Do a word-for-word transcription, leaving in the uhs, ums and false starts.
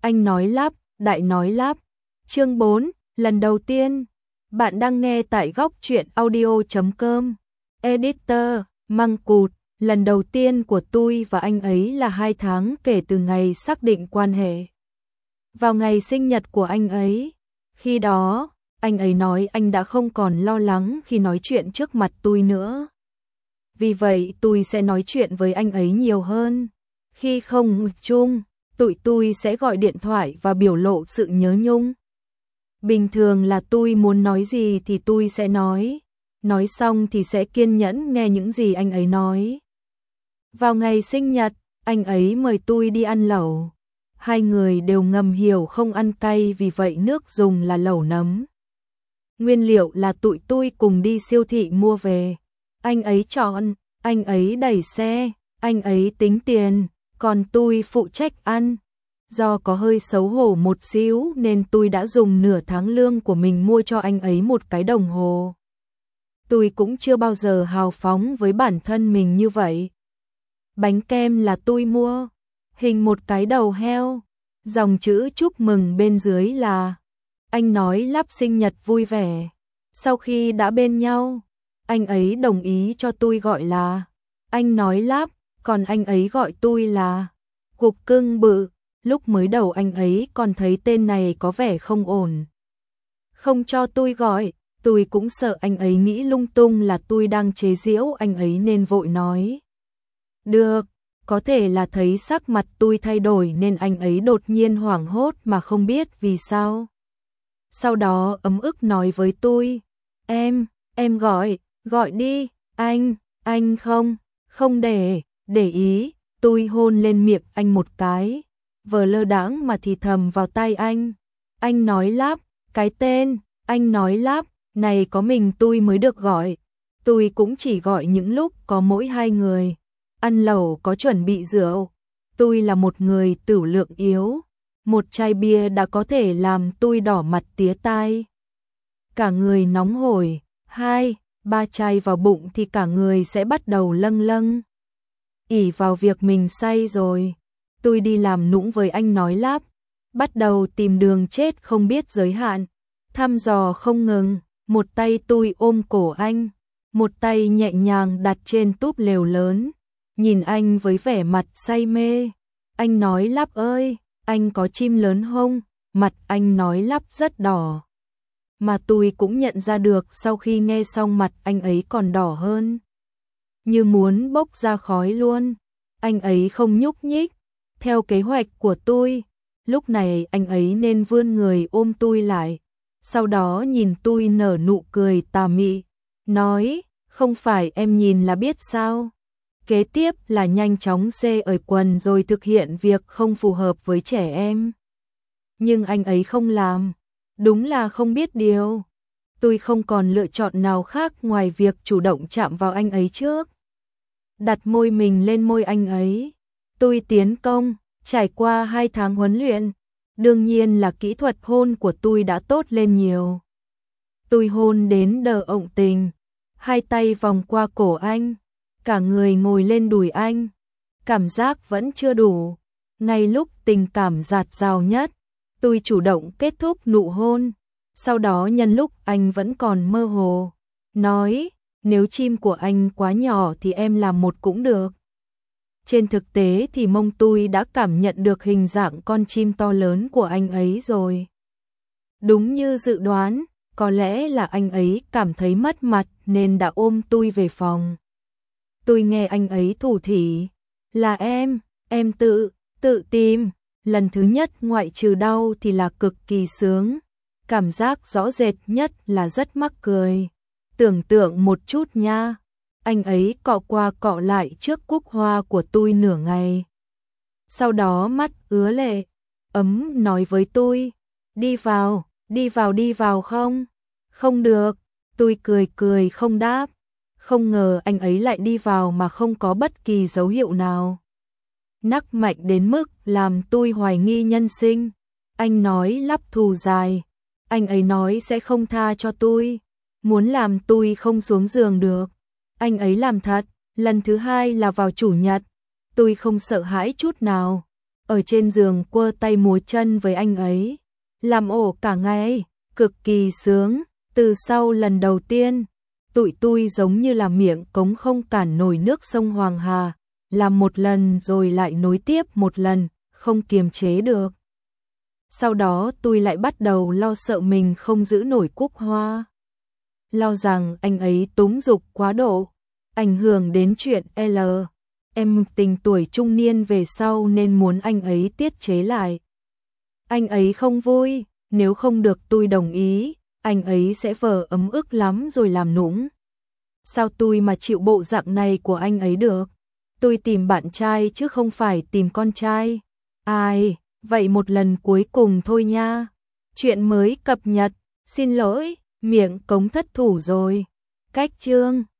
Anh nói lắp, đại nói lắp. Chương bốn, lần đầu tiên. Bạn đang nghe tại góc truyện audio chấm com. Editor, Măng Cụt. Lần đầu tiên của tôi và anh ấy là hai tháng kể từ ngày xác định quan hệ. Vào ngày sinh nhật của anh ấy. Khi đó, anh ấy nói anh đã không còn lo lắng khi nói chuyện trước mặt tôi nữa. Vì vậy tôi sẽ nói chuyện với anh ấy nhiều hơn. Khi không chung, tụi tôi sẽ gọi điện thoại và biểu lộ sự nhớ nhung. Bình thường là tôi muốn nói gì thì tôi sẽ nói. Nói xong thì sẽ kiên nhẫn nghe những gì anh ấy nói. Vào ngày sinh nhật, anh ấy mời tôi đi ăn lẩu. Hai người đều ngầm hiểu không ăn cay, vì vậy nước dùng là lẩu nấm. Nguyên liệu là tụi tôi cùng đi siêu thị mua về. Anh ấy chọn, anh ấy đẩy xe, anh ấy tính tiền, còn tôi phụ trách ăn. Do có hơi xấu hổ một xíu nên tôi đã dùng nửa tháng lương của mình mua cho anh ấy một cái đồng hồ. Tôi cũng chưa bao giờ hào phóng với bản thân mình như vậy. Bánh kem là tôi mua, hình một cái đầu heo, dòng chữ chúc mừng bên dưới là anh nói lắp sinh nhật vui vẻ. Sau khi đã bên nhau, anh ấy đồng ý cho tôi gọi là anh nói lắp, còn anh ấy gọi tôi là cục cưng bự. Lúc mới đầu anh ấy còn thấy tên này có vẻ không ổn, không cho tôi gọi. Tôi cũng sợ anh ấy nghĩ lung tung là tôi đang chế giễu anh ấy nên vội nói được. Có thể là thấy sắc mặt tôi thay đổi nên anh ấy đột nhiên hoảng hốt mà không biết vì sao. Sau đó ấm ức nói với tôi, Em, em gọi, gọi đi, anh, anh không, không để, để ý. Tôi hôn lên miệng anh một cái, vờ lơ đãng mà thì thầm vào tai anh. Anh nói lắp, cái tên, anh nói lắp, này có mình tôi mới được gọi. Tôi cũng chỉ gọi những lúc có mỗi hai người. Ăn lẩu có chuẩn bị rượu. Tôi là một người tửu lượng yếu. Một chai bia đã có thể làm tôi đỏ mặt tía tai. Cả người nóng hổi. Hai, ba chai vào bụng thì cả người sẽ bắt đầu lâng lâng. ỷ vào việc mình say rồi. Tôi đi làm nũng với anh nói lắp. Bắt đầu tìm đường chết không biết giới hạn. Thăm dò không ngừng. Một tay tôi ôm cổ anh. Một tay nhẹ nhàng đặt trên túp lều lớn. Nhìn anh với vẻ mặt say mê. Anh nói lắp ơi, anh có chim lớn không? Mặt anh nói lắp rất đỏ. Mà tôi cũng nhận ra được sau khi nghe xong mặt anh ấy còn đỏ hơn. Như muốn bốc ra khói luôn. Anh ấy không nhúc nhích. Theo kế hoạch của tôi, lúc này anh ấy nên vươn người ôm tôi lại. Sau đó nhìn tôi nở nụ cười tà mị. Nói, không phải em nhìn là biết sao. Kế tiếp là nhanh chóng xê ở quần rồi thực hiện việc không phù hợp với trẻ em. Nhưng anh ấy không làm. Đúng là không biết điều. Tôi không còn lựa chọn nào khác ngoài việc chủ động chạm vào anh ấy trước. Đặt môi mình lên môi anh ấy. Tôi tiến công, trải qua hai tháng huấn luyện. Đương nhiên là kỹ thuật hôn của tôi đã tốt lên nhiều. Tôi hôn đến đờ ộng tình. Hai tay vòng qua cổ anh. Cả người ngồi lên đùi anh. Cảm giác vẫn chưa đủ. Ngay lúc tình cảm dạt dào nhất, tôi chủ động kết thúc nụ hôn. Sau đó nhân lúc anh vẫn còn mơ hồ, nói, nếu chim của anh quá nhỏ thì em làm một cũng được. Trên thực tế thì mông tôi đã cảm nhận được hình dạng con chim to lớn của anh ấy rồi. Đúng như dự đoán, có lẽ là anh ấy cảm thấy mất mặt nên đã ôm tôi về phòng. Tôi nghe anh ấy thủ thỉ, là em, em tự, tự tìm. Lần thứ nhất ngoại trừ đau thì là cực kỳ sướng. Cảm giác rõ rệt nhất là rất mắc cười. Tưởng tượng một chút nha. Anh ấy cọ qua cọ lại trước cúc hoa của tôi nửa ngày. Sau đó mắt ứa lệ, ấm nói với tôi, đi vào, đi vào đi vào không? Không được, tôi cười cười không đáp. Không ngờ anh ấy lại đi vào mà không có bất kỳ dấu hiệu nào. Nắc mạnh đến mức làm tôi hoài nghi nhân sinh. Anh nói lắp thù dài. Anh ấy nói sẽ không tha cho tôi. Muốn làm tôi không xuống giường được. Anh ấy làm thật. Lần thứ hai là vào chủ nhật. Tôi không sợ hãi chút nào. ở trên giường quơ tay múa chân với anh ấy, làm ổ cả ngày, cực kỳ sướng. Từ sau lần đầu tiên, tụi tui giống như là miệng cống không cản nổi nước sông Hoàng Hà, làm một lần rồi lại nối tiếp một lần, không kiềm chế được. Sau đó tôi lại bắt đầu lo sợ mình không giữ nổi Cúc Hoa. Lo rằng anh ấy túng dục quá độ, ảnh hưởng đến chuyện L. Em tình tuổi trung niên về sau nên muốn anh ấy tiết chế lại. Anh ấy không vui, nếu không được tôi đồng ý, anh ấy sẽ vờ ấm ức lắm rồi làm nũng. Sao tôi mà chịu bộ dạng này của anh ấy được? Tôi tìm bạn trai chứ không phải tìm con trai. Ai, vậy một lần cuối cùng thôi nha. Chuyện mới cập nhật, xin lỗi, miệng cống thất thủ rồi. Cách chương